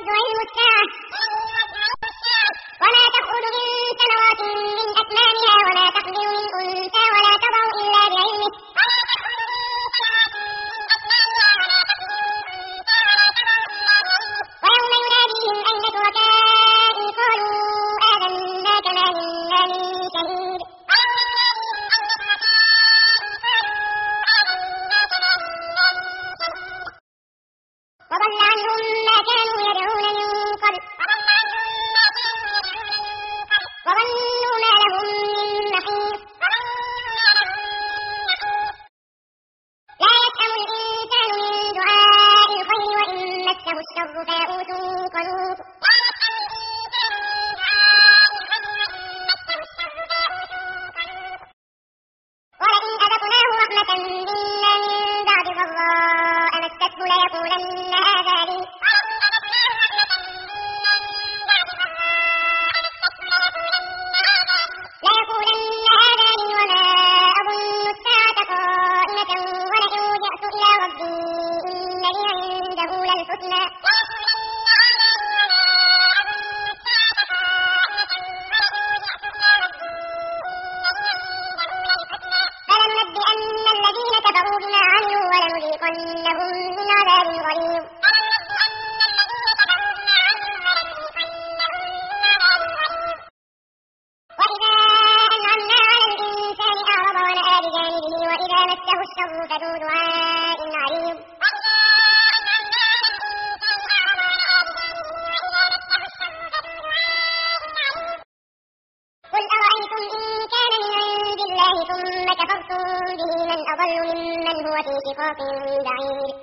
يرد علم الساعة وما تخرج من ثمرات من أكمامها وما تحمل من أنثى ولا تضع إلا بعلمه ويوم يناديهم أين شركائي قالوا آذناك ما منا من شهيد وضل عنهم ما كانوا يدعون من قبل وظنوا ما لهم من محيص لا يسأم الإنسان من دعاء الخير وإن مسه الشر فيئوس قنوط ولئن أذقناه رحمة منا من بعد ضراء مسته ليقولن هذا لي وما أظن الساعة قائمة ولئن رجعت إلى ربي إن لي عنده للحسنى فلننبئن الذين كفروا بما عملوا ولنذيقنهم من عذاب غليظ وإذا أنعمنا على الإنسان أعرض ونأى بجانبه وإذا مسه الشر فذو دعاء عريض قل أرأيتم إن كان من عند الله ثم كفرتم به من أضل ممن هو في شقاق بعيد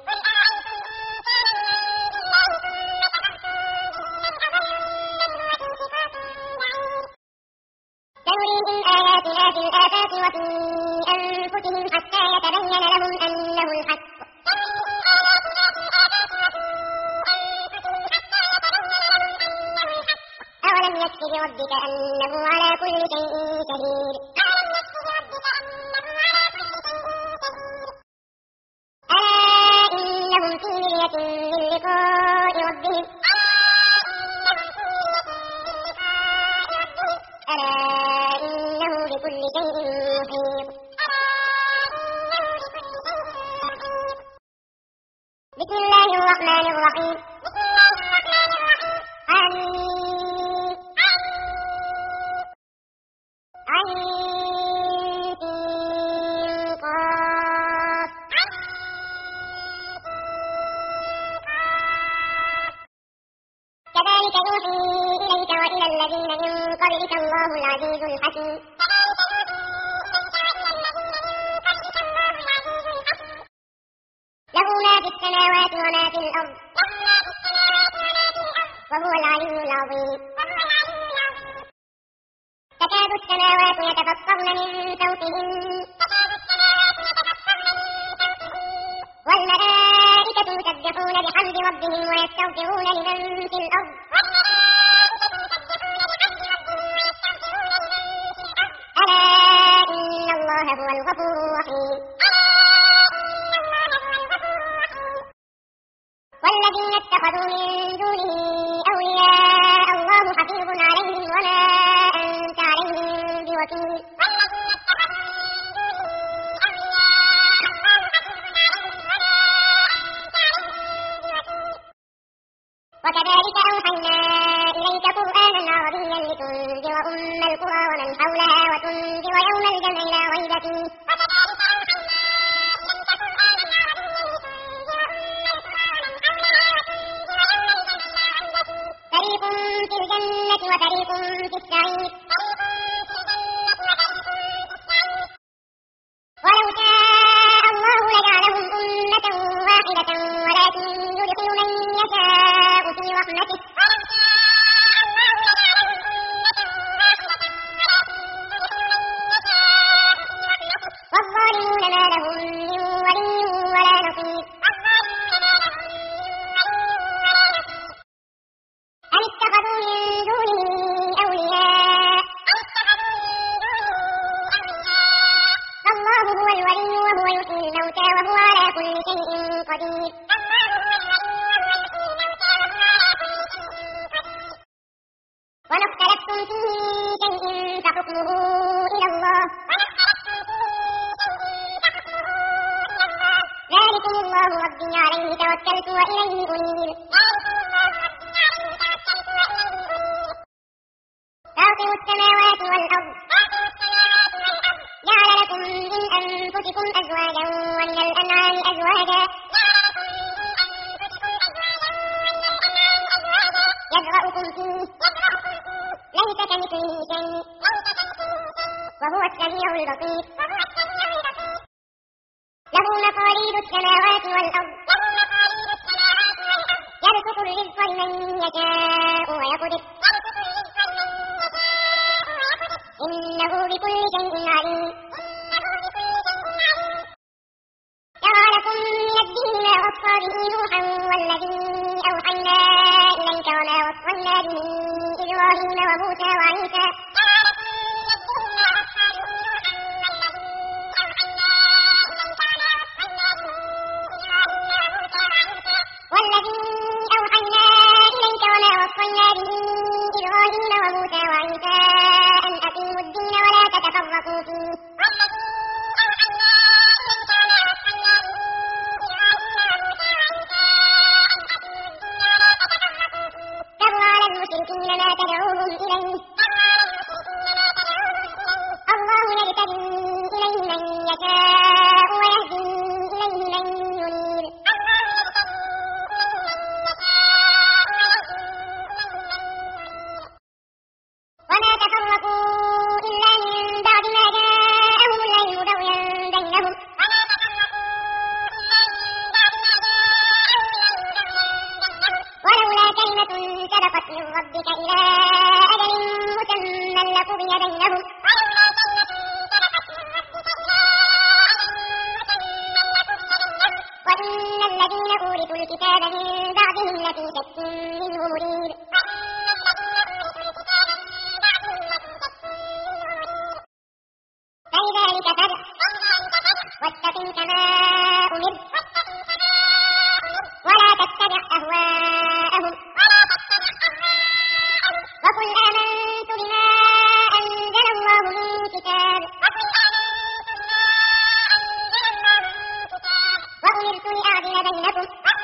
سنريهم آياتنا في الآفاق وفي أنفسهم حتى يتبين لهم أنه الحق أولم يكف بربك أنه على كل شيء شهيد ألا إنهم في مرية من لقاء ربهم ألا إنه بكل شيء محيط بسم الله الرحمن الرحيم آمين عين قاف كذلك يوحي إليك وإلى الذين من قبلك الله العزيز الحكيم له ما في السماوات وما في الأرض وهو العلي العظيم تكاد السماوات يتفطرن من فوقهن والملائكة يسبحون بحمد ربهم ويستغفرون لمن في الأرض ألا إن الله هو الغفور الرحيم والذين اتخذوا من دونه أولياء الله حفيظ عليهم وما أنت عليهم بوكيل وكذلك أوحينا إليك قرآنا عربيا لتنذر أم القرى ومن حولها وتنذر يوم الجمع لا ريب فيه فريق في الجنة وفريق في السعير ولو شاء الله لجعلهم أمة واحدة ولكن يدخل من يشاء في رحمته والظالمون ما لهم من ولي ولا نصير أم اتخذوا من دونه أولياء وإليه أنيب فاطر السماوات والأرض جعل لكم من أنفسكم أزواجا ومن الأنعام أزواجا يذرأكم فيه ليس كمثله شيء وهو السميع البصير له مقاليد السماوات والأرض يبسط الرزق لمن يشاء ويقدر إنه بكل شيء عليم شرع لكم من الدين ما وصى به نوحا والذي أوحينا إليك وما وصينا به إبراهيم وموسى وعيسى أن أقيموا الدين ولا تتفرقوا فيه كبر على المشركين ما تدعوهم إليه الله يجتبي إليه من يشاء ويهدي إليه من ينيب وما تفرقوا إلا من بعد ما جاءهم العلم بغيا بينهم ولولا كلمة سبقت من ربك إلى أجل مسمى لقضي بينهم وإن الذين أورثوا الكتاب من بعدهم لفي شك منه مريب فلذلك فادع واستقم كما أمرت ولا تتبع أهواءهم وقل آمنت بما أنزل الله من كتاب وأمرت لأعدل بينكم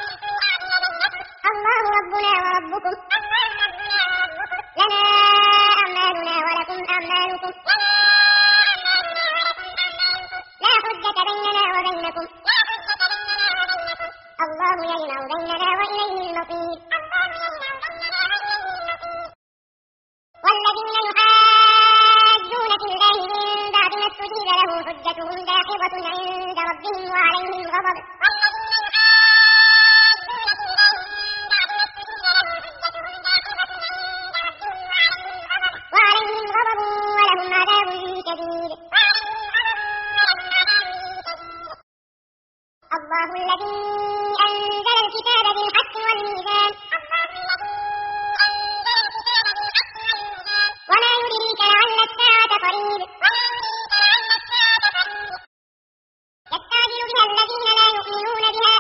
الله ربنا وربكم لنا أعمالنا ولكم أعمالكم لا حجة بيننا وبينكم الله يجمع بيننا وإليه المصير والذين يحاجون في الله من بعد ما استجيب له حجتهم داحضة عند ربهم وعليهم غضب ولهم عذاب شديد الله الذي أنزل الكتاب بالحق والميزان وما يدريك لعل الساعة قريب يستعجل بها الذين لا يؤمنون بها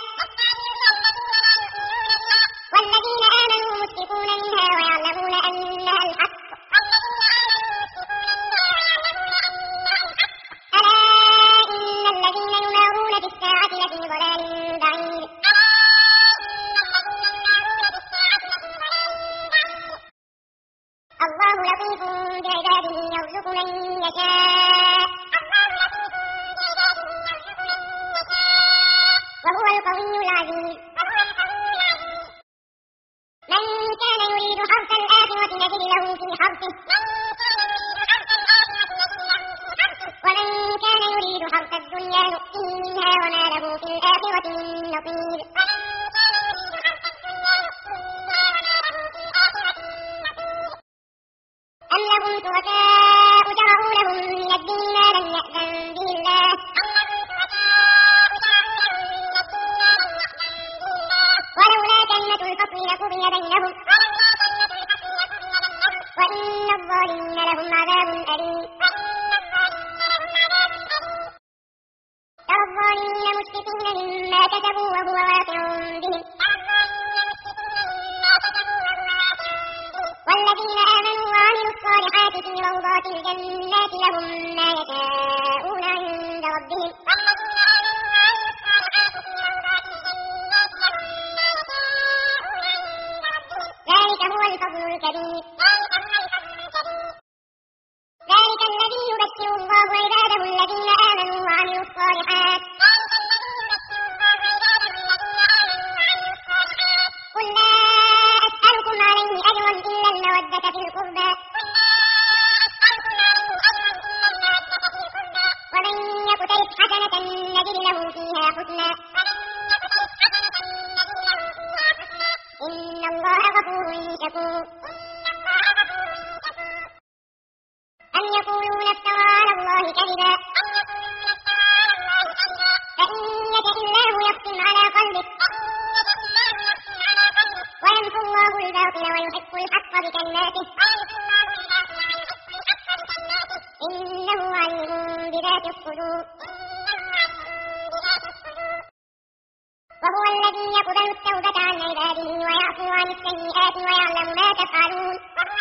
والذين آمنوا مشركون منها ويعلمون أنها الحق ألا إن الذين يمارون في الساعة لفي ضلال بعيد الله لطيف بعباده يرزق من يشاء وهو القوي العزيز من كان يريد حرث الآخرة نجد له في حرثه ومن كان يريد حرث الدنيا نؤتيه منها وما له في الآخرة من نصيب أم لهم شركاء شرعوا لهم من الدين ما لم يأذن به الله ولولا كلمة الفصل لقضي بينهم وإن الظالمين لهم عذاب أليم ترى الظالمين مشفقين مما كسبوا وهو واقع بهم والذين آمنوا وعملوا الصالحات في روضات الجنات لهم ما يشاءون عند ربهم الفضل الكبير. ذلك الذي يبشر الله عباده الذين آمنوا وعملوا الصالحات. قل لا أسألكم عليه أجرا إلا المودة في القربى. ومن يقترف حسنة نجد له فيها حسنا. إن الله غفور شكور. أم يقولون افترى على الله كذبا. فإن يشأ الله يختم على قلبك. ويمحو الله الباطل ويحق الحق بكلماته. إنه عليم بذات الصدور. وهو الذي يقبل التوبة عن عباده ويعفو عن السيئات ويعلم ما تفعلون.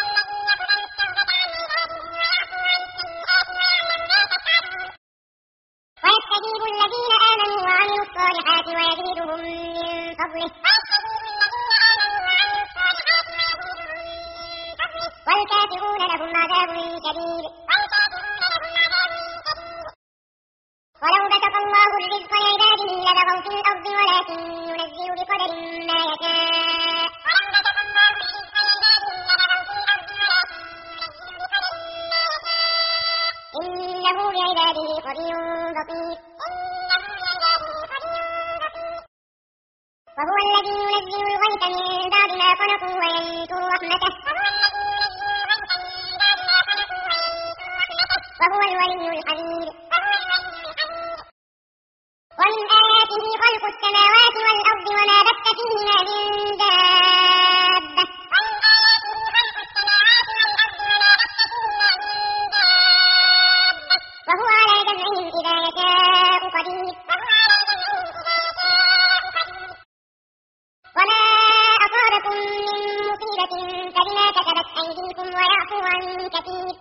ويستجيب الذين آمنوا وعملوا الصالحات ويزيدهم من فضله. والكافرون لهم عذاب شديد. ولو بسط الله الرزق لعباده لبغوا في الأرض ولكن ينزل بقدر ما يشاء. إنه بعباده خبير بصير. وهو الذي ينزل الغيث من بعد ما قنطوا وينشر رحمته. وهو الولي الحميد. ومن آياته خلق السماوات والأرض وما بث فيهما من دابة. وهو على جمعهم إذا يشاء قدير. وما أصابكم من مصيبة فبما كسبت أيديكم ويعفو عن كثير.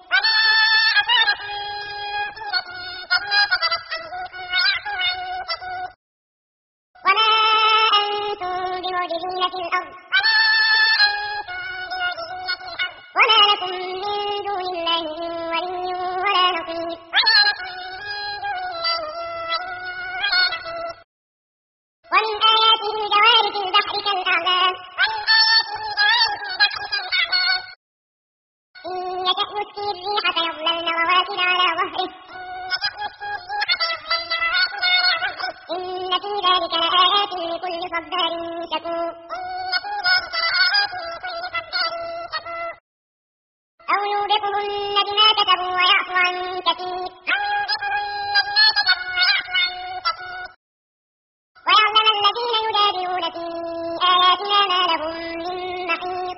وما أنتم بمعجزين في الأرض. وما لكم من دون الله من ولي ولا نصير. ومن آياته الجوار في البحر كالأعلام. إن يشأ يسقي الريح فيظللن رواكد على ظهره. إن في ذلك لآيات لكل صبار شكور. أو يوبقهن بما كسبوا ويعفو عن كثير. ويعلم الذين يجادلون في آياتنا ما لهم من محيص.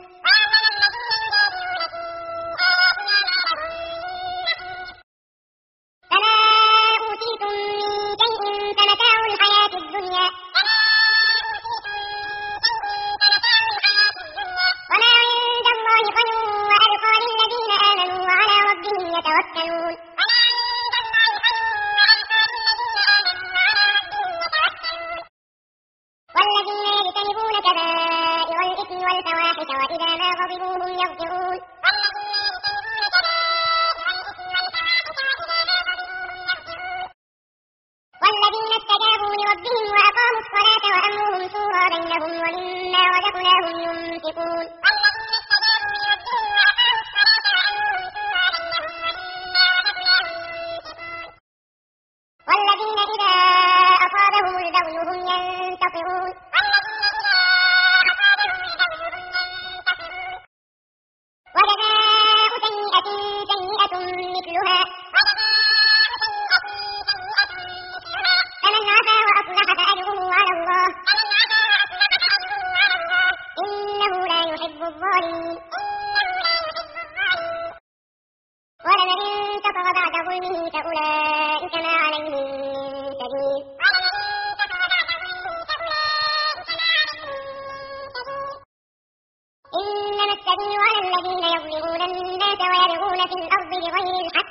فما أوتيتم من شيء فمتاع الحياة الدنيا. وما عند الله خير وأبقى للذين آمنوا وعلى ربهم يتوكلون. والذين يجتنبون كبائر الإثم والفواحش وإذا ما غضبوا هم يغفرون. والذين استجابوا لربهم وأقاموا الصلاة وأمرهم شورى بينهم ومما رزقناهم ينفقون. والذين إذا أصابهم البغي هم ينتصرون. وجزاء سيئة سيئة مثلها. فمن عفا وأصلح فأجره على الله. إنه لا يحب الظالمين. ولمن انتصر بعد ظلمه فأولئك ما عليهم من سبيل. إنما السبيل على الذين يظلمون الناس ويبغون في الأرض بغير الحق.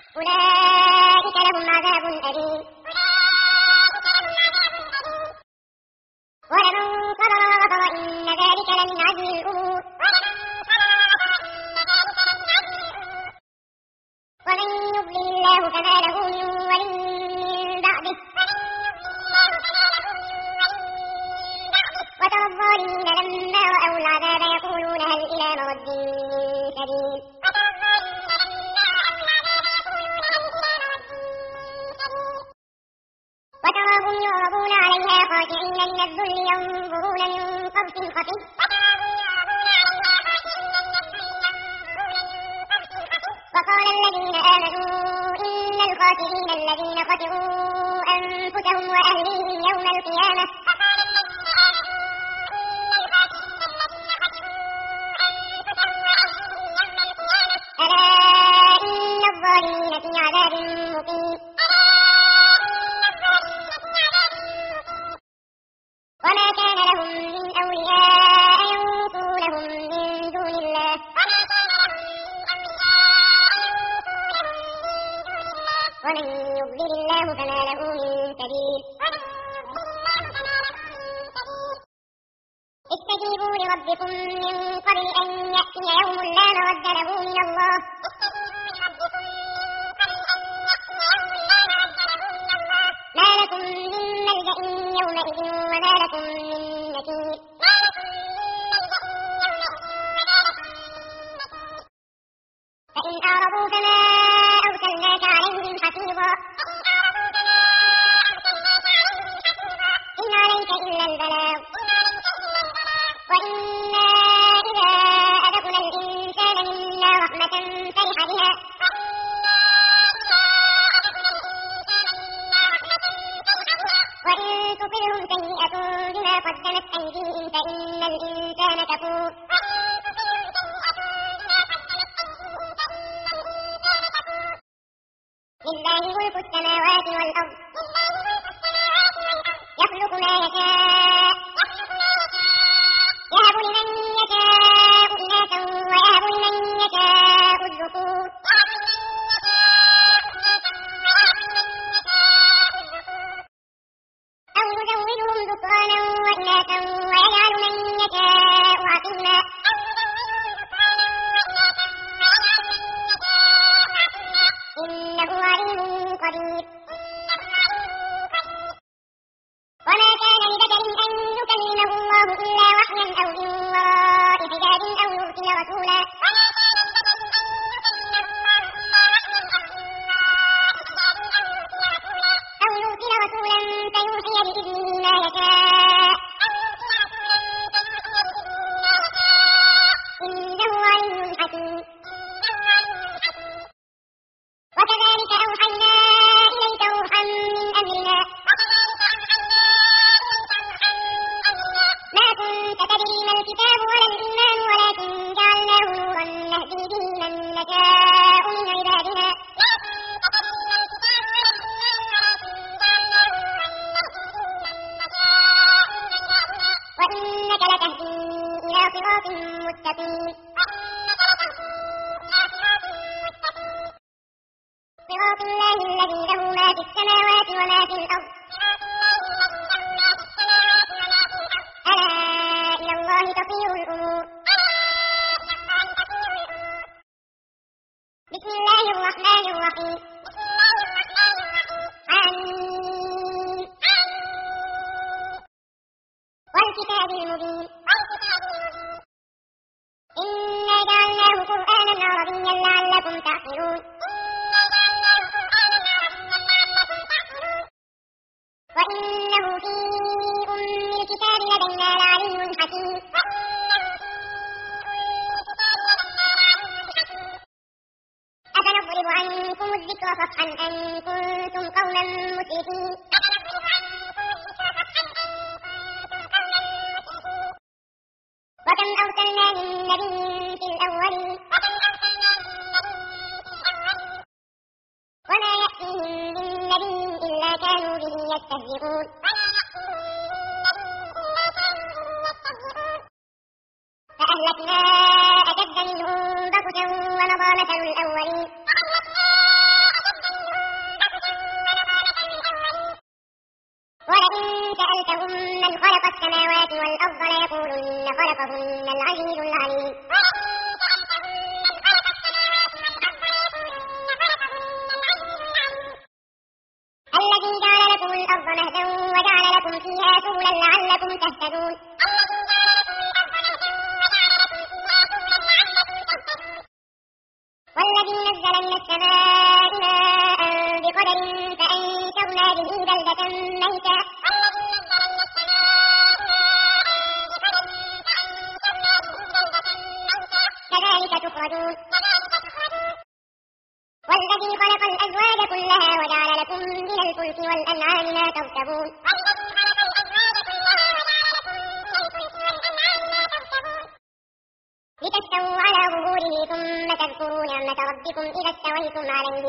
أولئك لهم عذاب أليم. خاشعين من الذل ينظرون من طرف خفي وقال الذين آمنوا إن الخاسرين الذين خسروا أنفسهم وأهليهم يوم القيامة ألا إن الظالمين في عذاب مقيم وما كان لهم من أولياء ينصرونهم من دون الله ومن يضلل الله فما له من سبيل استجيبوا لربكم من قبل أن يأتي يوم لا مرد له من الله ما لكم من ملجأ يومئذ وما لكم من نكير فإن أعرضوا فما أرسلناك عليهم حفيظا إن عليك إلا البلاغ وإنا إذا أذقنا الإنسان منا رحمة فرح بها وإن تصبهم سيئة بما قدمت أيديهم فإن الإنسان كفور لله ملك السماوات والأرض يخلق ما يشاء يهب لمن يشاء إناثا ويهب لمن يشاء الذكور أو يزوجهم ذكرانا وإناثا ويجعل من يشاء عقيما إنه عليم قدير وما كان لبشر أن يكلمه الله إلا وحيا أو من وراء حجاب أو يرسل رسولا فيوحي بإذنه ما يشاء إنه عليم حكيم وكذلك أوحينا إليك روحا من أمرنا ما كنت تدري ما الكتاب ولا الإيمان ولكن جعلناه نورا نهدي به من نشاء من عبادنا وإنك لتهدي إلى صراط مستقيم صراط الله الذي له ما في السماوات وما في الأرض ألا إلى الله تصير الأمور بسم الله الرحمن الرحيم آمين والكتاب المبين إنا جعلناه قرآنا عربيا لعلكم تعقلون وإنه في أم الكتاب لدينا لعلي حكيم أفنضرب عنكم الذكر صفحا أن كنتم قوما مسرفين وكم أرسلنا من نبي في الأولين وما يأتيهم من نبي إلا كانوا به يستهزئون فأهلكنا أشد منهم بطشا ومضى مثل الأولين ولئن سألتهم من خلق السماوات والأرض ليقولن خلقهن العزيز العليم الذي جعل لكم الأرض مهدا وجعل لكم فيها سبلا لعلكم تهتدون والذي نزل من السماء ماء بقدر فأنشرنا به بلدة ميتا الفلك والأنعام ما تركبون لتستووا على ظهوره ثم تذكروا نعمة ربكم إذا استويتم عليه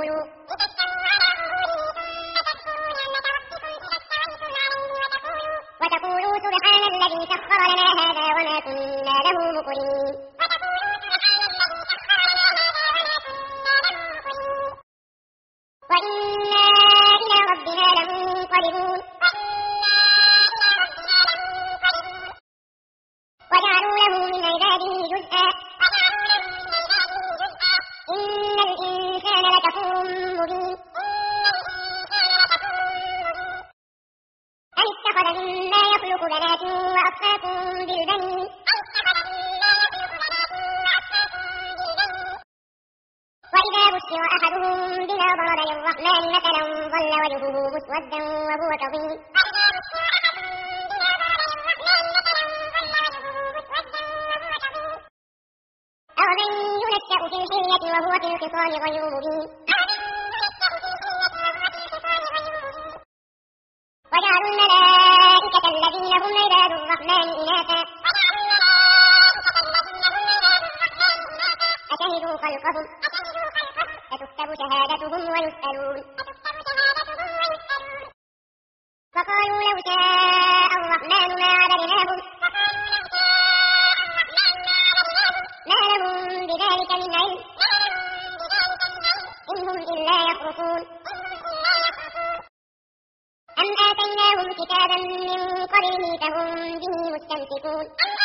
وتقولوا سبحان الذي سخر لنا هذا وما كنا له مقرنين وإنا إلى ربنا لمنقلبون وجعلوا له من عباده جزءا إن الإنسان لكفور مبين أن اتخذ مما يخلق بنات وأصفاكم بالبنين وإذا بشر أحدهم بما ضرب للرحمن مثلا ظل وجهه مسودا وهو كظيم أومن ينشأ في الحلية وهو في الخصام غير مبين وجعلوا الملائكة الذين هم عباد الرحمن إناثا أشهدوا خلقهم ستكتب شهادتهم ويسألون فقالوا لو شاء الرحمن ما عبدناهم ما لهم بذلك من علم إن هم إلا يخرصون أم آتيناهم كتابا من قبله فهم به مستمسكون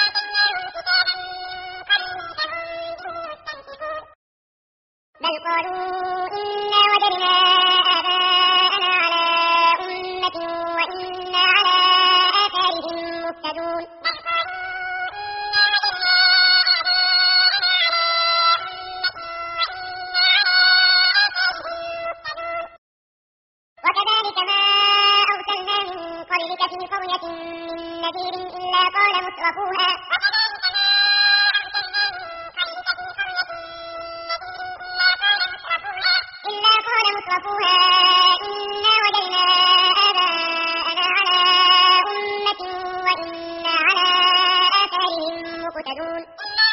بل قالوا إنا وجدنا آباءنا على أمة وإنا على آثارهم مهتدون وكذلك ما أرسلنا من قبلك في قرية من نذير إلا قال مترفوها إنا وجدنا آباءنا على أمة وإنا على آثارهم مقتدون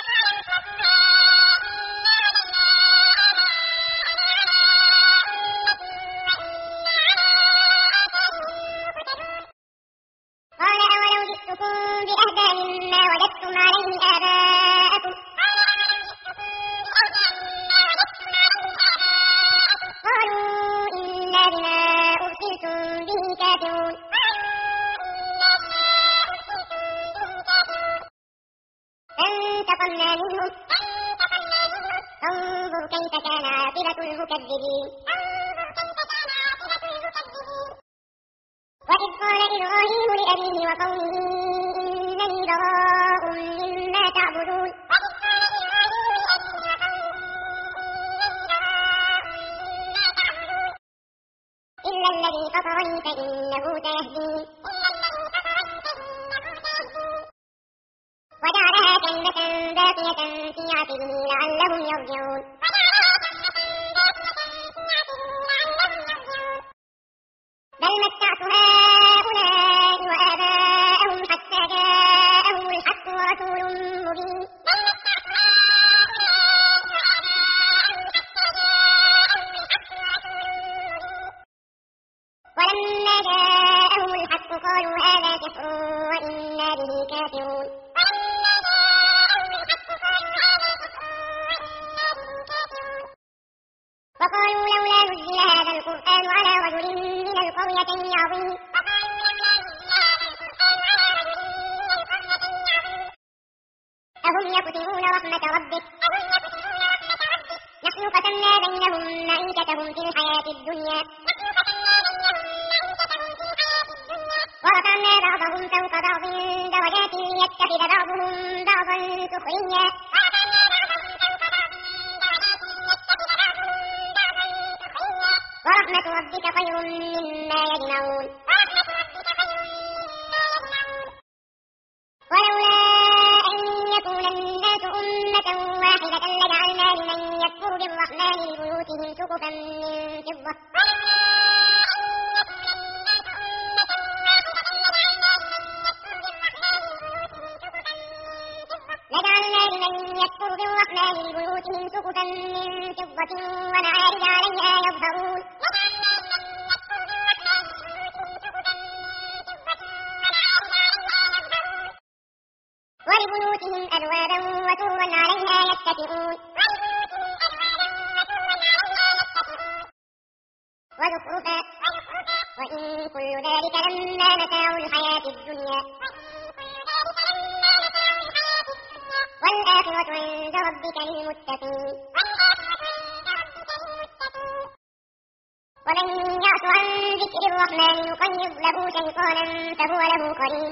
قال أولو جئتكم بأهدى مما وجدتم عليه آباءكم قالوا إنا بما أرسلتم به كافرون فانتقمنا منهم فانظر كيف كان عاقبة المكذبين وإذ قال إبراهيم لأبيه وقومه إنني براء مما تعبدون إلا الذي فطرني فإنه سيهدين وجعلها كلمة باقية في عقبه لعلهم يرجعون بل متعت هؤلاء وآباءهم حتى جاءهم الحق ورسول مبين ولما جاءهم الحق قالوا هذا سحر وإنا به كافرون وقالوا لولا نزل هذا القرآن على رجل من القريتين عظيم أهم يقسمون رحمة ربك نحن قسمنا بينهم معيشتهم في الحياة الدنيا ورفعنا بعضهم فوق بعض درجات ليتخذ بعضهم بعضا سخريا ورحمة ربك خير مما يجمعون ولولا أن يكون الناس أمة واحدة لجعلنا لمن يكفر بالرحمن لبيوتهم سقفا من فضة الرحمن لبيوتهم سقفا من فضة ومعارج عليها يظهرون ولبيوتهم أبوابا وسررا عليها يتكئون وزخرفا وإن كل ذلك لما متاع الحياة الدنيا والآخرة عند ربك للمتقين ومن يعص عن ذكر الرحمن يقيض له شيطانا فهو له قرين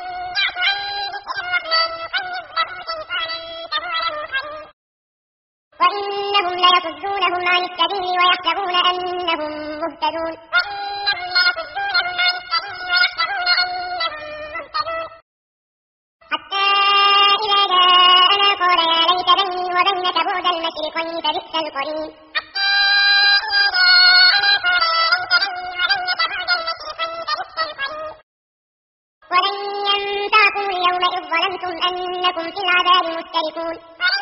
وإنهم ليصدونهم عن السبيل ويحسبون أنهم مهتدون حتى إذا جاءنا قال يا ليت بيني وبينك بعد المشرقين فبئس القرين ولن ينفعكم اليوم إذ ظلمتم أنكم في العذاب مشتركون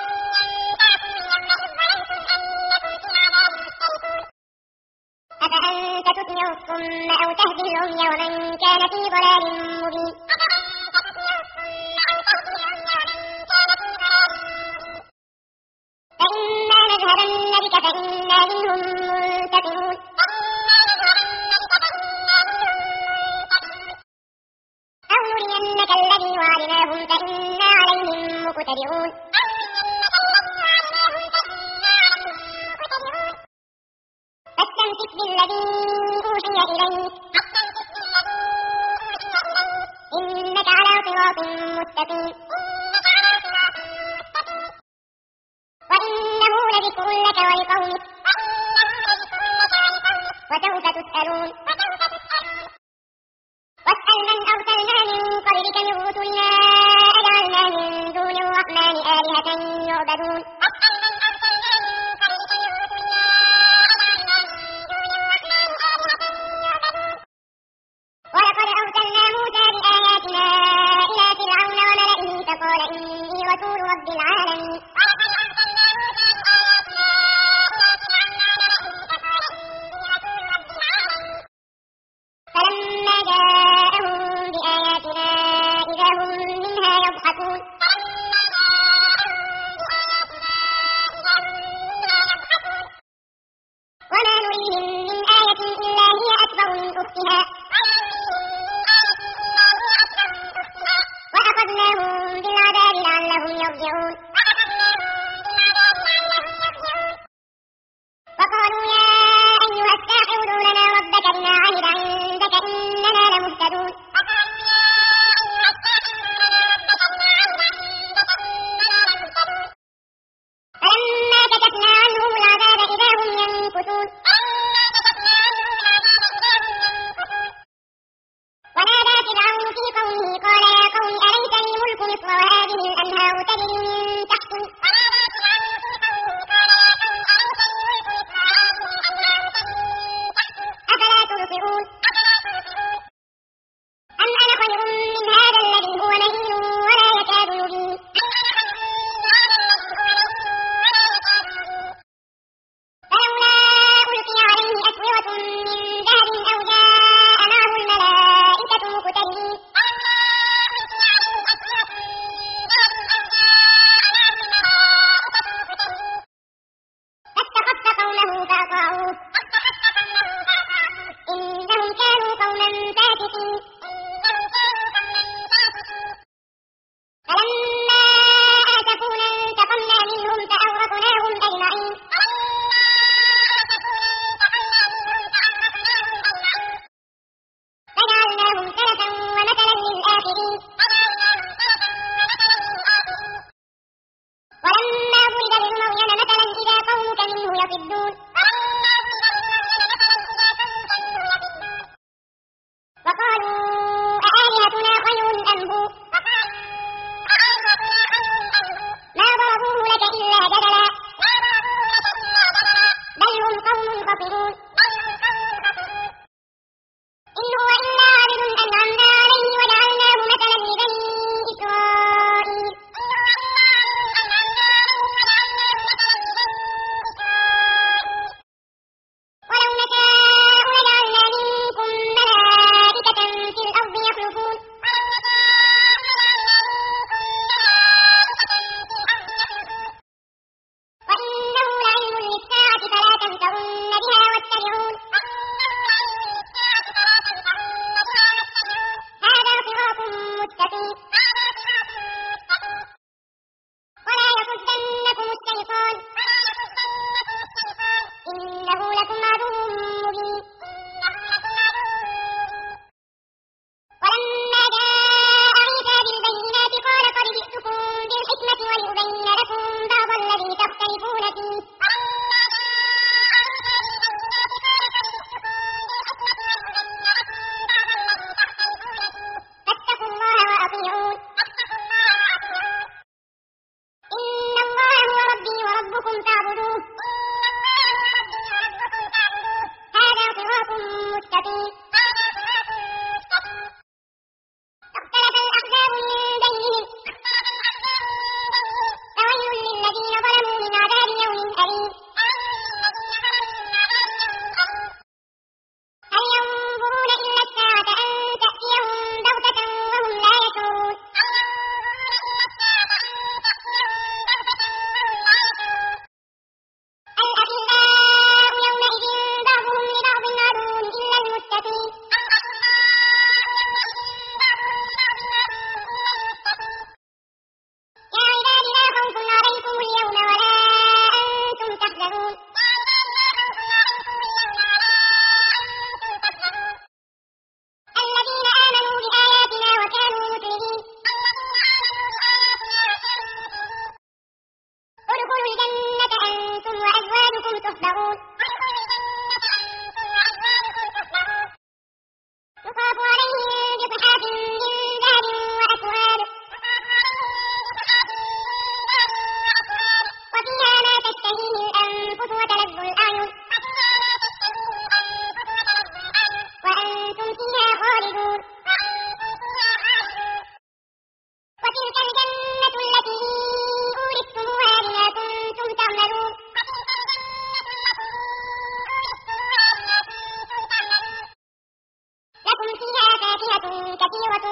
أفأنت تسمع الصم أو تهدي العمي ومن كان في ضلال مبين فإما نذهبن بك فإنا منهم منتقمون أو نرينك الذي وعدناهم فإنا عليهم مقتدرون فاستمسك بالذي أوحي إليك إنك على صراط مستقيم وإنه لذكر لك ولقومك وسوف تسألون واسأل من أرسلنا من قبلك من رسلنا أجعلنا من دون الرحمن آلهة يعبدون ولقد أرسلنا موسى بآياتنا إلى فرعون وملئه فقال إني رسول رب العالمين فلما جاءهم بآياتنا إذا هم منها يضحكون وما نريهم من آية إلا هي أكبر من أختها وأخذناهم بالعذاب لعلهم يرجعون وقالوا يا أيها الساحر ادع لنا ربك بما عهد عندك إننا لمهتدون فلما كشفنا عنهم العذاب إذا هم ينكثون ونادى فرعون في قومه قال يا قوم أليس لي ملك مصر وهذه الأنهار تجري من تحتي أفلا تبصرون أم أنا خير من هذا الذي هو مهين ولا يكاد يبين فلولا ألقي عليه أسورة من ذهب أو جاء معه الملائكة مقترنين فاستخف قومه فأطاعوه إنهم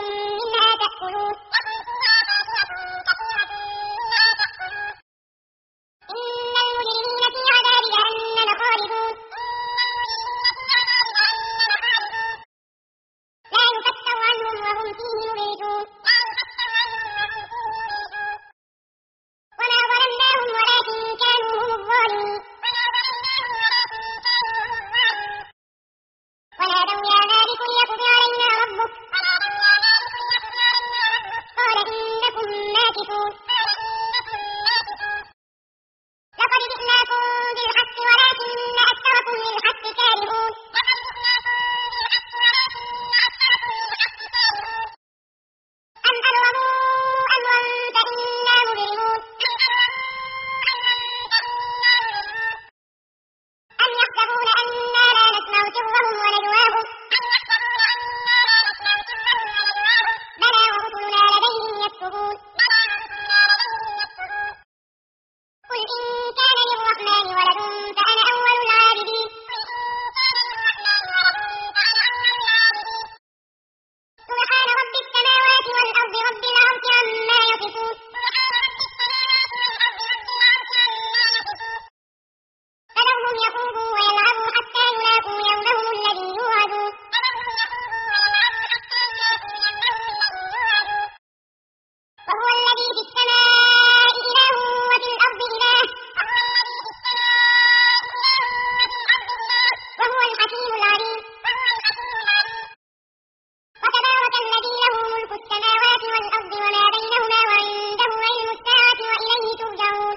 لكم منها تأكلون إن المجرمين في عذاب جهنم خالدون لا يفتر عنهم وهم فيه مبلسون وما ظلمناهم ولكن كانوا هم الظالمين ونادوا يا مالك ليقض علينا ربك قال إنكم ماكثون لقد جئناكم بالحق ولكن أكثركم للحق كارهون أم أبرموا أمرا فإنا مبرمون أم يحسبون أنا لا نسمع سرهم ونجواهم بلى ورسلنا لديهم يكتبون قل إن كان للرحمن ولد فأنا أول العابدين سبحان رب السماوات والأرض رب العرش عما يصفون فذرهم يخوضوا ويلعبوا حتى يلاقوا يومهم الذي يوعدون وهو الذي في السماء إله وفي الأرض إله وهو الحكيم العليم وتبارك الذي له ملك السماوات والأرض وما بينهما وعنده علم الساعة وإليه ترجعون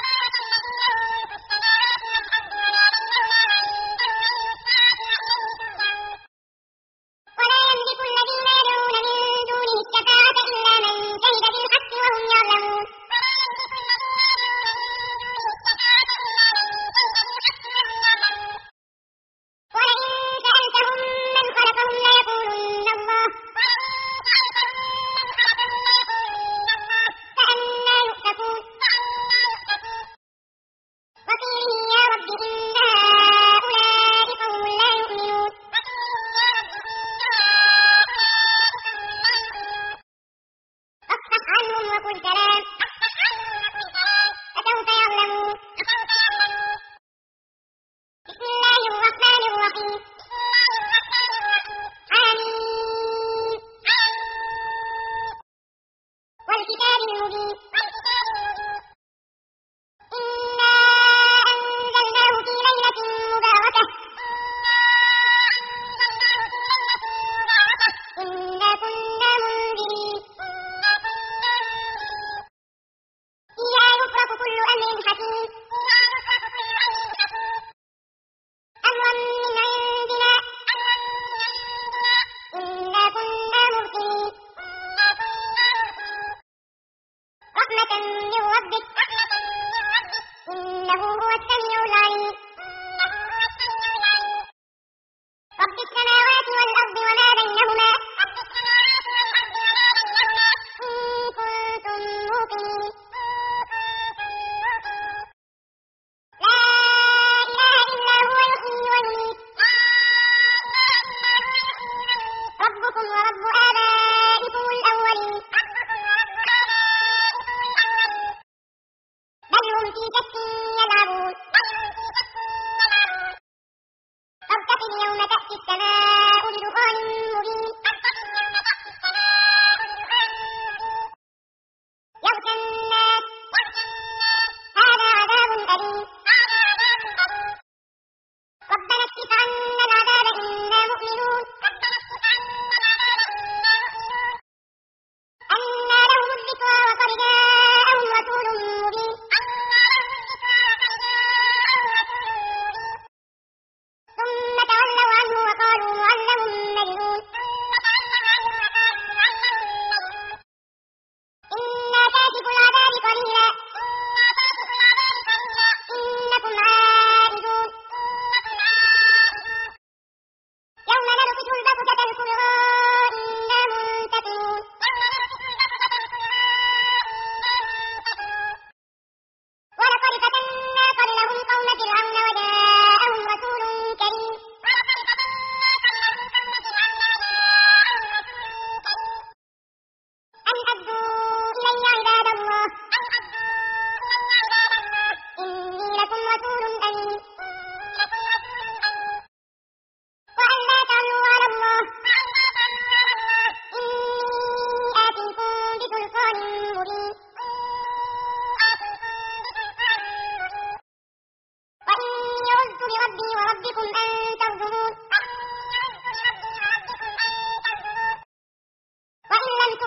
ولا يملك الذين يدعون من دونه الشفاعة إلا من شهد بالحق وهم يعلمون ولئن سألتهم من خلقهم ليقولن الله فأنى يؤفكون وقيله يا رب إن هؤلاء قوم لا يؤمنون فاصفح عنهم وقل سلام فسوف يعلمون بسم الله الرحمن الرحيم حميم والكتاب المبين إنا أنزلناه في ليلة مباركة إنا كنا منذرين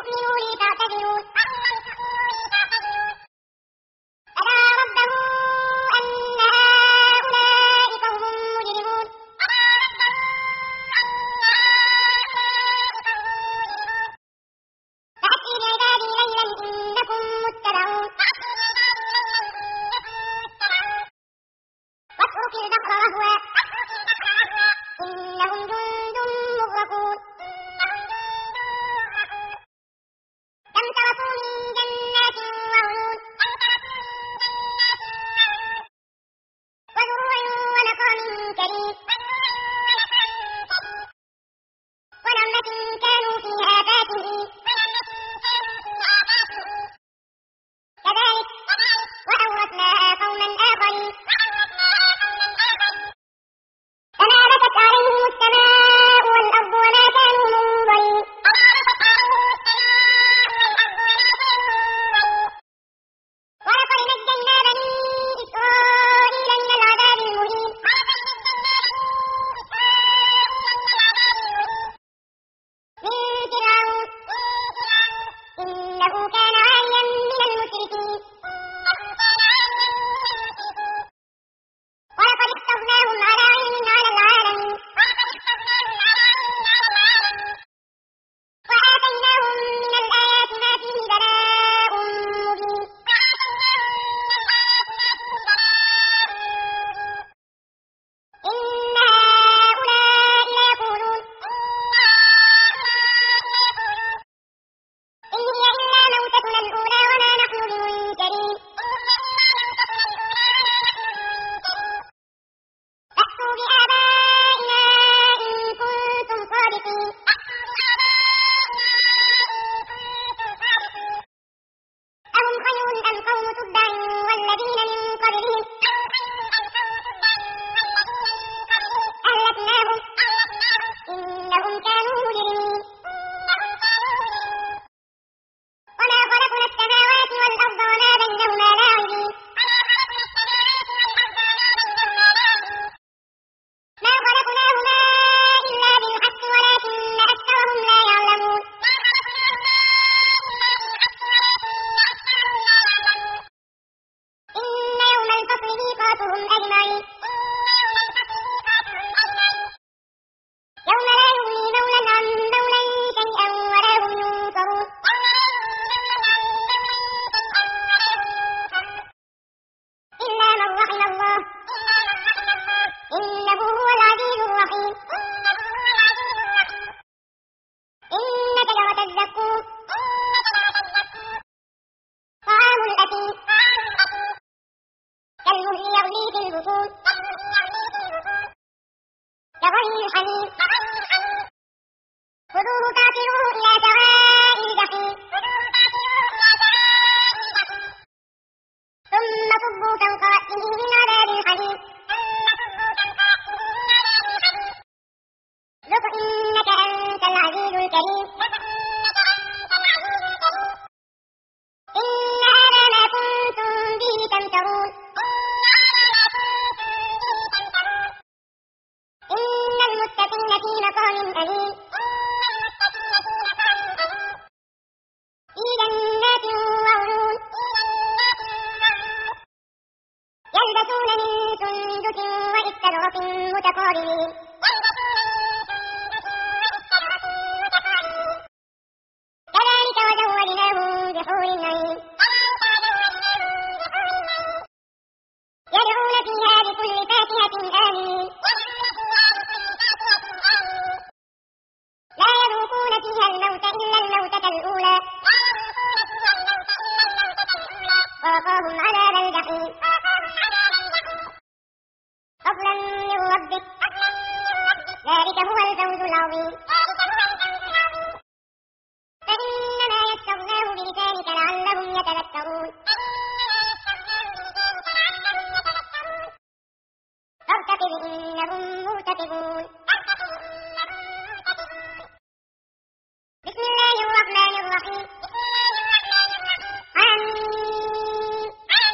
تؤمنوا لي فاعتذرون فدعا ربه أن هؤلاء قوم مجرمون فأسر بعبادي ليلا إنكم متبعون واترك البحر رهوا إنهم جند مغرقون كم تركوا من جنات وعيون وزروع ومقام كريم ونعمة كانوا فيها فاكهين كذلك وأورثناها قوما آخرين فما بكت عليهم السماء والأرض وما كانوا منظرين ولقد نجينا بني إسرائيل من العذاب المهين من فرعون إنه كان عاليا من المشركين ولقد اخترناهم على علم على العالمين وآتيناهم من الآيات ما فيه بلاء مبين إن هؤلاء ليقولون إن هي إلا موتتنا الأولى وما نحن بمنشرين فأتوا بآبائنا إن كنتم صادقين أهم خير أم قوم تبع والذين من قبلهم أهلكناهم إنهم كانوا مجرمين وما خلقنا السماوات والأرض وما بينهما لاعبين ما خلقناهما إلا بالحق ولكن أكثرهم لا يعلمون إن يوم الفصل ميقاتهم أجمعين يوم لا يغني مولى عن مولى شيئا ولا هم ينصرون إلا من رحم الله إنه هو العزيز الرحيم إن شجرة الزقوم طعام الأثيم كالمهل يغلي في البطون كغلي الحميم خذوه فاعتلوه إلى سواء الجحيم ثم صبوا فوق رأسه من عذاب الحميم ذق إنك أنت العزيز الكريم إن هذا ما كنتم به تمترون إن المتقين في مقام أمين في جنات وعيون يلبسون من سندس وإستبرق متقابلين كذلك وزوجناهم بحور عين يدعون فيها بكل فاكهة آمين لا يذوقون فيها الموت إلا الموتة الأولى ووقاهم عذاب الجحيم فضلا من ربك ذلك هو الفوز العظيم فإنما يسرناه بلسانك لعلهم يتذكرون فارتقب إنهم مرتقبون بسم الله الرحمن الرحيم آمين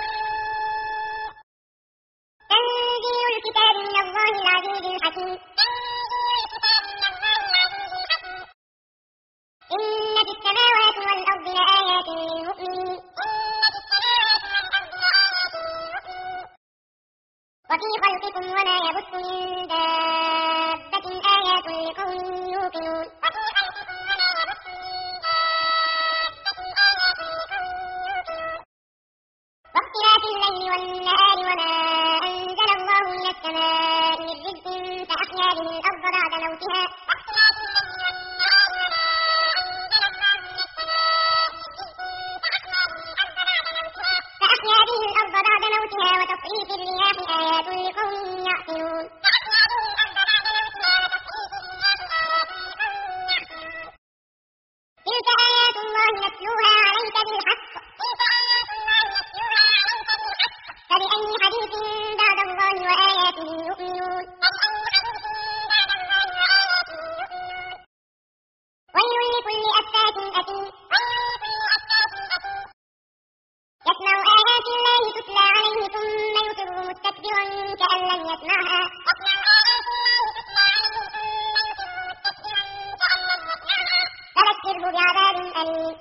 تنزيل الكتاب من الله العزيز الحكيم إن في السماوات والأرض لآيات للمؤمنين وفي خلقكم وما يبث من دابة آيات لقوم يوقنون واختلاف الليل والنهار وما أنزل الله من السماء من رزق فأحيا به الأرض بعد موتها وتصريف الرياح آيات لقوم يعقلون تلك آيات الله نتلوها عليك بالحق فبأي حديث بعد الله وآياته يؤمنون ويل لكل أفاك أثيم يسمع آيات الله تتلى عليه ثم يصر مستكبرا كأن لم يسمعها فبشره بعذاب أليم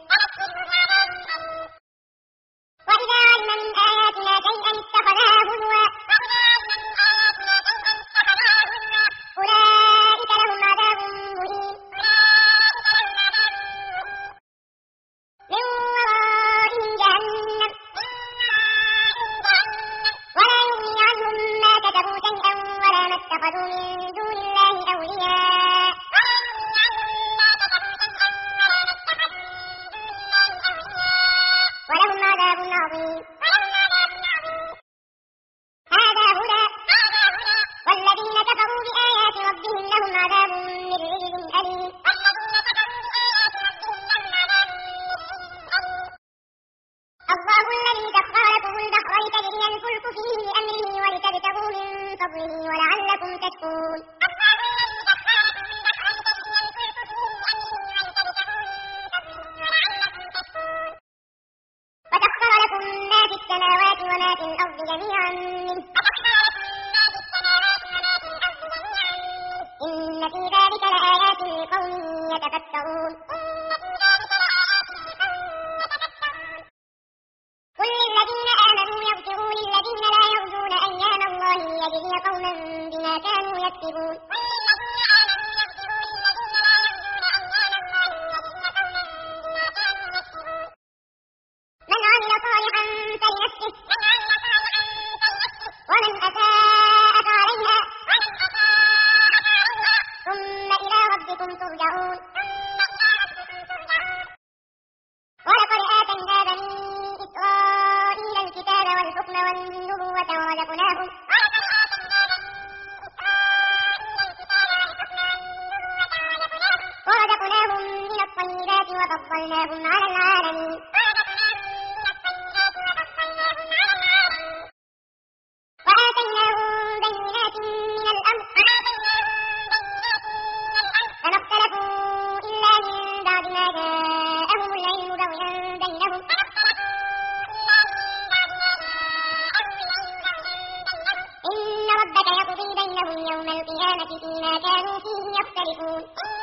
وإذا علم من آياتنا شيئا اتخذها هزوا أولئك لهم عذاب مهين من ورائهم جهنم ولا يغني عنهم ما كتبوا شيئا ولا ما اتخذوا من دون الله أولياء ولهم عذاب عظيم هذا هدى والذين كفروا بآيات ربهم لهم عذاب من رجز أليم الله الذي سخر لكم البحر لتجري الفلك فيه بأمره ولتبتغوا من فضله ولعلكم تشكرون وسخر لكم ما في السماوات وما في الأرض جميعا منه إن في ذلك لآيات لقوم يتفكرون قل للذين آمنوا يغفروا للذين لا يرجون أيام الله ليجزي قوما بما كانوا يكسبون من عمل صالحا فلنفسه ومن أساء فعليها ثم إلى ربكم ترجعون ولقد آتينا بني إسرائيل الكتاب والحكم والنبوة ورزقناهم من الطيبات وفضلناهم على العالمين وآتيناهم بينات من الأمر فما اختلفوا إلا من بعد ما جاءهم العلم بغيا بينهم إن ربك يقضي بينهم يوم القيامة فيما كانوا فيه يختلفون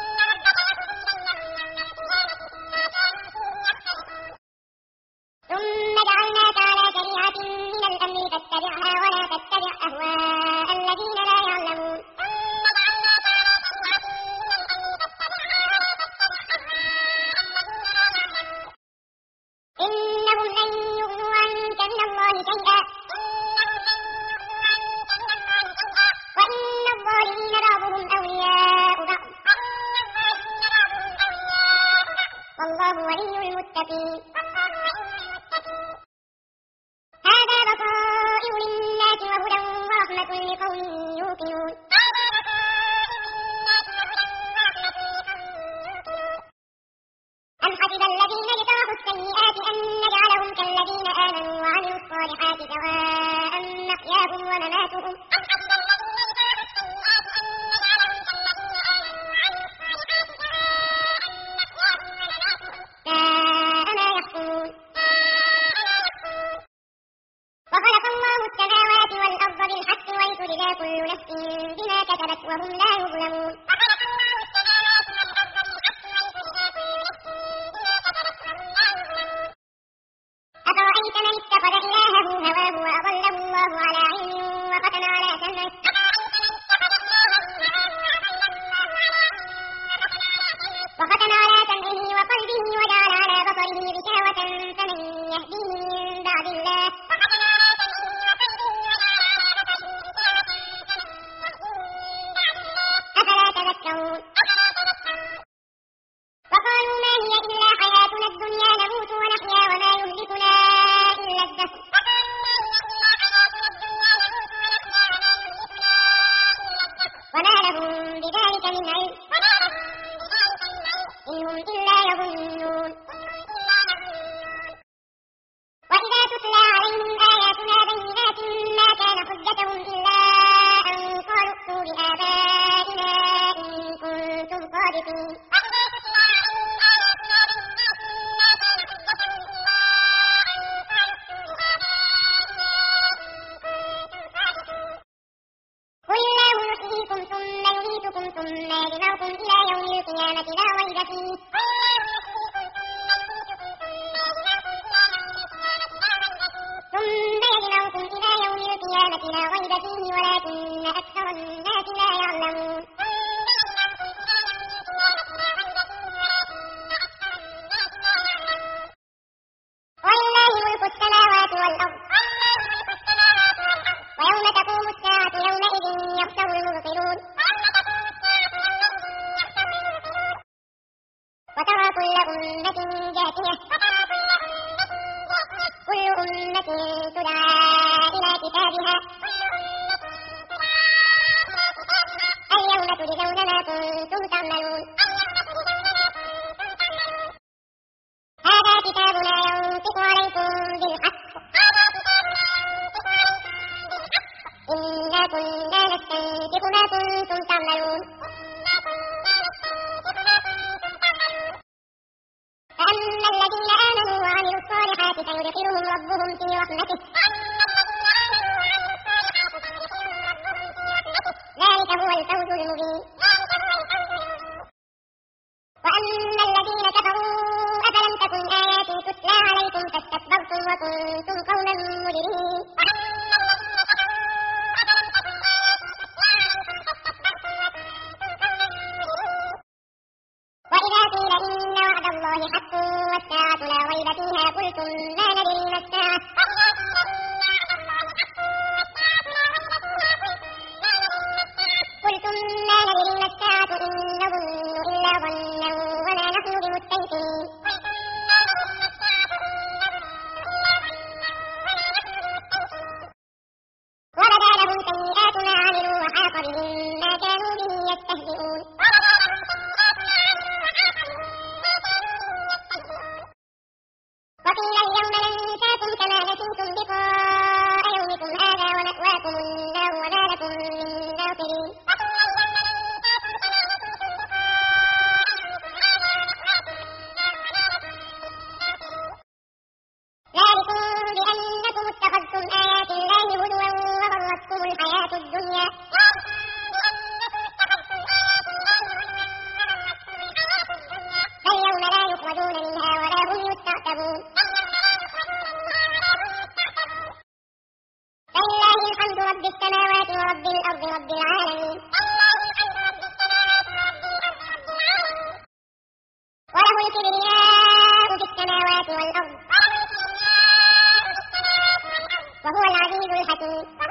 ثم جعلناك على شريعة من الأمر فاتبعها ولا تتبع أهواء الذين لا يعلمون إنهم لن يغنوا عنك من الله شيئا وإن الظالمين بعضهم أولياء بعض والله ولي المتقين هذا بصائر للناس وهدى ورحمة لقوم يوقنون أم حسب الذين اجترحوا السيئات أن نجعلهم كالذين آمنوا وعملوا الصالحات سواء محياهم ومماتهم ساء ما يحكمون وخلق الله السماوات والأرض بالحق ولتجزى كل نفس بما كسبت وهم لا يظلمون جاثية كل أمة تدعى إلى كتابها اليوم تجزون ما كنتم تعملون هذا كتابنا ينطق عليكم بالحق إنا كنا نستنطق ما كنتم تعملون فأما الذين آمنوا وعملوا الصالحات فيدخلهم ربهم في رحمته ذلك هو الفوز المبين وأما الذين كفروا أفلم تكن آياتي تتلى عليكم فاستكبرتم وكنتم قوما مجرمين وإذا قيل إن وعد الله حق والساعة لا ريب فيها قلتم ما ندري ما الساعة إن نظن إلا ظنا وما نحن بمستيقنين وبدا لهم سيئات ما عملوا وحاق بهم ما كانوا به يستهزئون وقيل اليوم ننساكم كما نسيتم لقاء يومكم هذا ومأواكم النار وما لكم من ناصرين ذلكم بأنكم اتخذتم آيات الله هزوا وغرتكم الحياة الدنيا فاليوم لا يخرجون منها ولا هم يستعتبون فلله الحمد رب السماوات ورب الأرض رب العالمين وله الكبرياء في السماوات والأرض وهو العزيز الحكيم